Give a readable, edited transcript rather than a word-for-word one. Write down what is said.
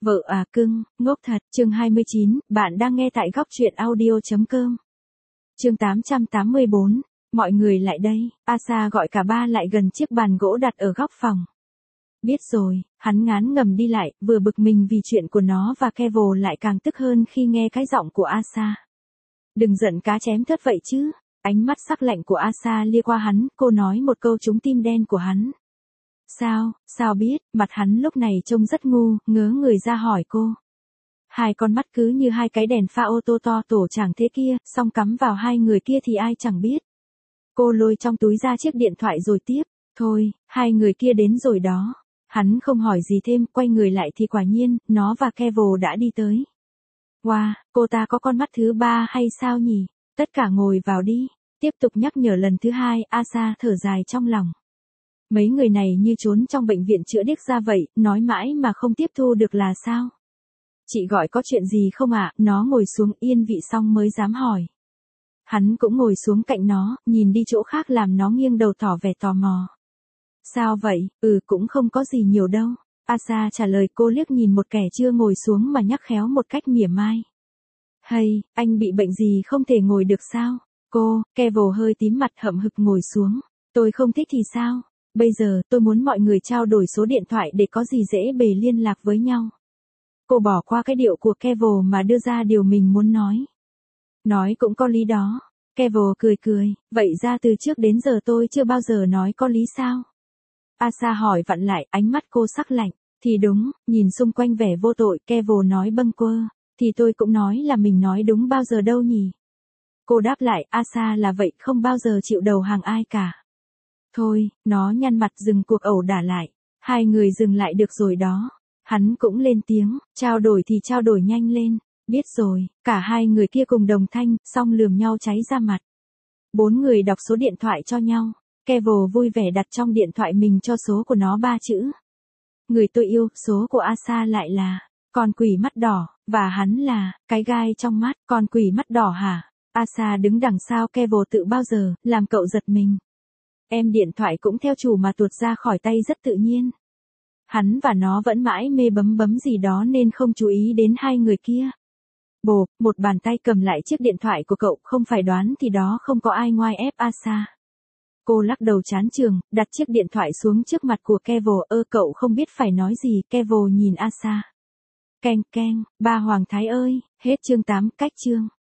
Vợ à cưng, ngốc thật, chương 29, bạn đang nghe tại góc truyện audio.com. Chương 884, mọi người lại đây, Asa gọi cả ba lại gần chiếc bàn gỗ đặt ở góc phòng. Biết rồi, hắn ngán ngẩm đi lại, vừa bực mình vì chuyện của nó và Kevo lại càng tức hơn khi nghe cái giọng của Asa. Đừng giận cá chém thớt vậy chứ, ánh mắt sắc lạnh của Asa lia qua hắn, cô nói một câu trúng tim đen của hắn. Sao biết, mặt hắn lúc này trông rất ngu, ngớ người ra hỏi cô. Hai con mắt cứ như hai cái đèn pha ô tô to tổ chẳng thế kia, xong cắm vào hai người kia thì ai chẳng biết. Cô lôi trong túi ra chiếc điện thoại rồi tiếp, thôi, hai người kia đến rồi đó. Hắn không hỏi gì thêm, quay người lại thì quả nhiên, nó và Kevo đã đi tới. Wow, cô ta có con mắt thứ ba hay sao nhỉ? Tất cả ngồi vào đi. Tiếp tục nhắc nhở lần thứ hai, Asa thở dài trong lòng. Mấy người này như trốn trong bệnh viện chữa điếc ra vậy, nói mãi mà không tiếp thu được là sao? Chị gọi có chuyện gì không ạ? Nó ngồi xuống yên vị xong mới dám hỏi. Hắn cũng ngồi xuống cạnh nó, nhìn đi chỗ khác làm nó nghiêng đầu tỏ vẻ tò mò. Sao vậy? Cũng không có gì nhiều đâu. Asa trả lời, cô liếc nhìn một kẻ chưa ngồi xuống mà nhắc khéo một cách mỉa mai. Hay, anh bị bệnh gì không thể ngồi được sao? Kevo hơi tím mặt hậm hực ngồi xuống. Tôi không thích thì sao? Bây giờ tôi muốn mọi người trao đổi số điện thoại để có gì dễ bề liên lạc với nhau. Cô bỏ qua cái điệu của Kevo mà đưa ra điều mình muốn nói. Nói cũng có lý đó. Kevo cười, vậy ra từ trước đến giờ tôi chưa bao giờ nói có lý sao? Asa hỏi vặn lại, ánh mắt cô sắc lạnh. Thì đúng, nhìn xung quanh vẻ vô tội, Kevo nói bâng quơ. Thì tôi cũng nói là mình nói đúng bao giờ đâu nhỉ? Cô đáp lại, Asa là vậy, không bao giờ chịu đầu hàng ai cả. Thôi, nó nhăn mặt dừng cuộc ẩu đả lại. Hai người dừng lại được rồi đó. Hắn cũng lên tiếng, trao đổi thì trao đổi nhanh lên. Biết rồi, cả hai người kia cùng đồng thanh, xong lườm nhau cháy ra mặt. Bốn người đọc số điện thoại cho nhau. Kevo vui vẻ đặt trong điện thoại mình cho số của nó 3 chữ. Người tôi yêu, số của Asa lại là, con quỷ mắt đỏ, và hắn là, cái gai trong mắt, con quỷ mắt đỏ hả? Asa đứng đằng sau Kevo tự bao giờ, làm cậu giật mình. Em điện thoại cũng theo chủ mà tuột ra khỏi tay rất tự nhiên. Hắn và nó vẫn mãi mê bấm gì đó nên không chú ý đến hai người kia. Bộp, một bàn tay cầm lại chiếc điện thoại của cậu, không phải đoán thì đó không có ai ngoài ép Asa. Cô lắc đầu chán chường, đặt chiếc điện thoại xuống trước mặt của Kevo. Cậu không biết phải nói gì. Kevo nhìn Asa. Keng, ba Hoàng Thái ơi, hết chương 8, cách chương.